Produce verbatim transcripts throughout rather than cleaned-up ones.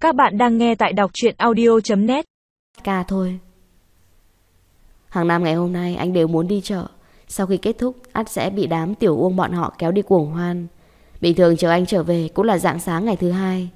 Các bạn đang nghe tại đọc truyện audio chấm net. Ca thôi. Hàng năm ngày hôm nay anh đều muốn đi chợ. Sau khi kết thúc ắt sẽ bị đám tiểu Uông bọn họ kéo đi cuồng hoan. Bình thường chờ anh trở về cũng là rạng sáng ngày thứ hai.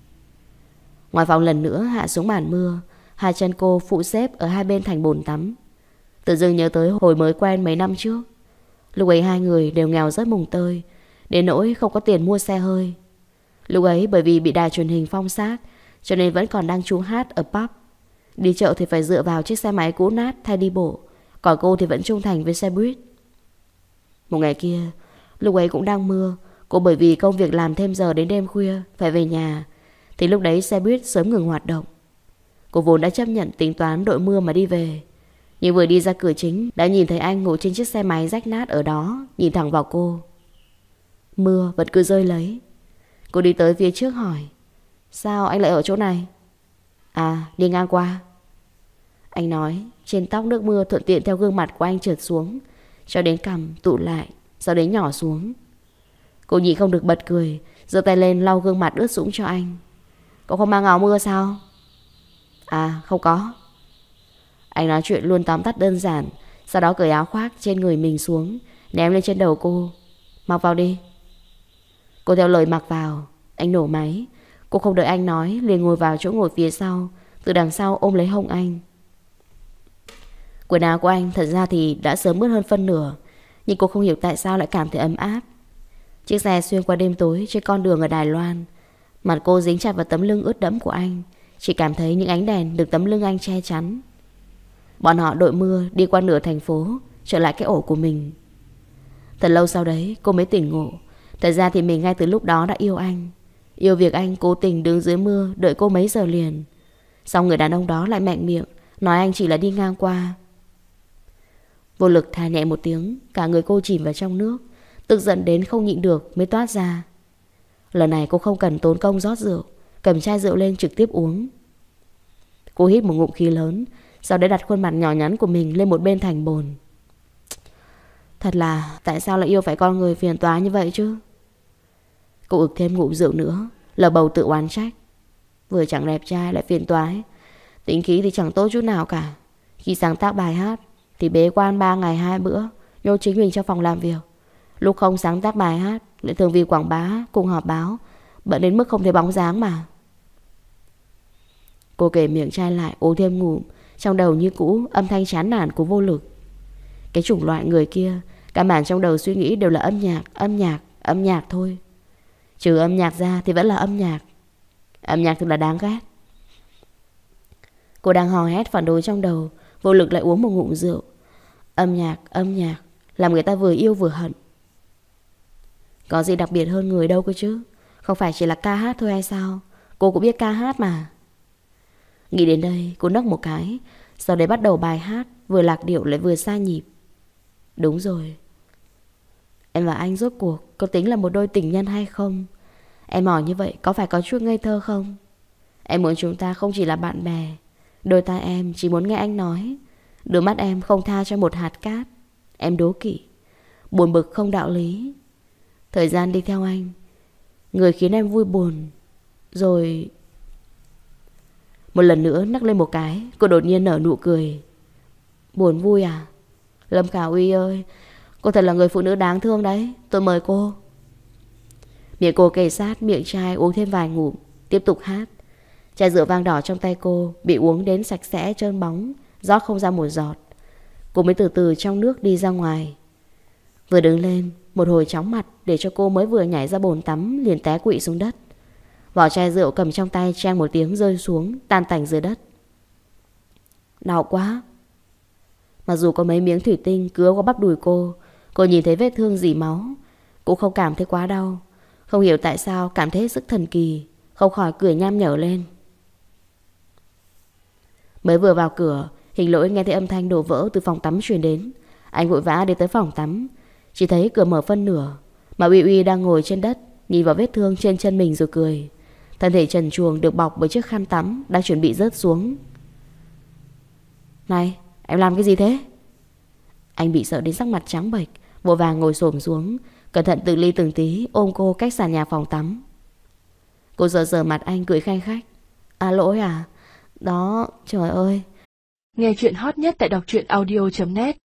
Ngoài phòng lần nữa hạ xuống màn mưa. Hai chân cô phụ xếp ở hai bên thành bồn tắm. Tự dưng nhớ tới hồi mới quen mấy năm trước. Lúc ấy hai người đều nghèo rất mùng tơi, đến nỗi không có tiền mua xe hơi. Lúc ấy bởi vì bị đài truyền hình phong sát, cho nên vẫn còn đang trú hát ở pub. Đi chợ thì phải dựa vào chiếc xe máy cũ nát thay đi bộ, còn cô thì vẫn trung thành với xe buýt. Một ngày kia, lúc ấy cũng đang mưa. Cô bởi vì công việc làm thêm giờ đến đêm khuya phải về nhà, thì lúc đấy xe buýt sớm ngừng hoạt động. Cô vốn đã chấp nhận tính toán đội mưa mà đi về, nhưng vừa đi ra cửa chính đã nhìn thấy anh ngồi trên chiếc xe máy rách nát ở đó, nhìn thẳng vào cô. Mưa vẫn cứ rơi lấy. Cô đi tới phía trước hỏi: sao anh lại ở chỗ này? À, đi ngang qua. Anh nói, trên tóc nước mưa thuận tiện theo gương mặt của anh trượt xuống, cho đến cằm tụ lại, sau đấy nhỏ xuống. Cô nhịn không được bật cười, giơ tay lên lau gương mặt ướt sũng cho anh. Cậu không mang áo mưa sao? À, không có. Anh nói chuyện luôn tóm tắt đơn giản, sau đó cởi áo khoác trên người mình xuống, ném lên trên đầu cô. Mặc vào đi. Cô theo lời mặc vào. Anh nổ máy. Cô không đợi anh nói, liền ngồi vào chỗ ngồi phía sau, từ đằng sau ôm lấy hông anh. Quần áo của anh thật ra thì đã sớm ướt hơn phân nửa, nhưng cô không hiểu tại sao lại cảm thấy ấm áp. Chiếc xe xuyên qua đêm tối trên con đường ở Đài Loan. Mặt cô dính chặt vào tấm lưng ướt đẫm của anh, chỉ cảm thấy những ánh đèn được tấm lưng anh che chắn. Bọn họ đội mưa đi qua nửa thành phố, trở lại cái ổ của mình. Thật lâu sau đấy cô mới tỉnh ngộ. Thật ra thì mình ngay từ lúc đó đã yêu anh. Yêu việc anh cố tình đứng dưới mưa đợi cô mấy giờ liền. Xong người đàn ông đó lại mạnh miệng nói anh chỉ là đi ngang qua. Vô lực thà nhẹ một tiếng, cả người cô chìm vào trong nước. Tức giận đến không nhịn được mới toát ra. Lần này cô không cần tốn công rót rượu, cầm chai rượu lên trực tiếp uống. Cô hít một ngụm khí lớn, sau đấy đặt khuôn mặt nhỏ nhắn của mình lên một bên thành bồn. Thật là tại sao lại yêu phải con người phiền toái như vậy chứ? Cô ực thêm ngụm rượu nữa, lờ bầu tự oán trách. Vừa chẳng đẹp trai lại phiền toái, tính khí thì chẳng tốt chút nào cả. Khi sáng tác bài hát thì bế quan ba ngày hai bữa, nhốt chính mình trong phòng làm việc. Lúc không sáng tác bài hát lại thường vì quảng bá cùng họp báo, bận đến mức không thấy bóng dáng mà. Cô kể miệng chai lại uống thêm ngụm, trong đầu như cũ âm thanh chán nản của vô lực. Cái chủng loại người kia, cả bản trong đầu suy nghĩ đều là âm nhạc, âm nhạc, âm nhạc thôi. Trừ âm nhạc ra thì vẫn là âm nhạc. Âm nhạc thật là đáng ghét. Cô đang hò hét phản đối trong đầu, vô lực lại uống một ngụm rượu. Âm nhạc, âm nhạc, làm người ta vừa yêu vừa hận. Có gì đặc biệt hơn người đâu cơ chứ. Không phải chỉ là ca hát thôi hay sao? Cô cũng biết ca hát mà. Nghĩ đến đây cô nấc một cái, sau đấy bắt đầu bài hát, vừa lạc điệu lại vừa sai nhịp. Đúng rồi, em và anh rốt cuộc có tính là một đôi tình nhân hay không? Em hỏi như vậy có phải có chút ngây thơ không? Em muốn chúng ta không chỉ là bạn bè. Đôi tai em chỉ muốn nghe anh nói. Đôi mắt em không tha cho một hạt cát. Em đố kỵ, buồn bực không đạo lý. Thời gian đi theo anh, người khiến em vui buồn. Rồi... Một lần nữa nắc lên một cái, cô đột nhiên nở nụ cười. Buồn vui à? Lâm Khả Uy ơi, cô thật là người phụ nữ đáng thương đấy. Tôi mời cô. Miệng cô kề sát miệng chai uống thêm vài ngụm, tiếp tục hát. Chai rượu vang đỏ trong tay cô bị uống đến sạch sẽ trơn bóng, rót không ra một giọt. Cô mới từ từ trong nước đi ra ngoài. Vừa đứng lên, một hồi chóng mặt để cho cô mới vừa nhảy ra bồn tắm liền té quỵ xuống đất. Vỏ chai rượu cầm trong tay cheng một tiếng rơi xuống, tan tành dưới đất. Đau quá. Mặc dù có mấy miếng thủy tinh cứa qua bắp đùi cô, cô nhìn thấy vết thương rỉ máu, cũng không cảm thấy quá đau. Không hiểu tại sao cảm thấy hết sức thần kỳ, không khỏi cười nham nhở lên. Mới vừa vào cửa, Hình Lỗi nghe thấy âm thanh đổ vỡ từ phòng tắm truyền đến. Anh vội vã đi tới phòng tắm, chỉ thấy cửa mở phân nửa, mà Uy Uy đang ngồi trên đất, nhìn vào vết thương trên chân mình rồi cười. Thân thể trần truồng được bọc bởi chiếc khăn tắm đang chuẩn bị rớt xuống. Này, em làm cái gì thế? Anh bị sợ đến sắc mặt trắng bệch, vội vàng ngồi xổm xuống, cẩn thận từng ly từng tí ôm cô cách sàn nhà phòng tắm. Cô giờ giờ mặt anh cười khanh khách. À lỗi à? Đó, trời ơi. Nghe chuyện hot nhất tại đọc truyện audio chấm net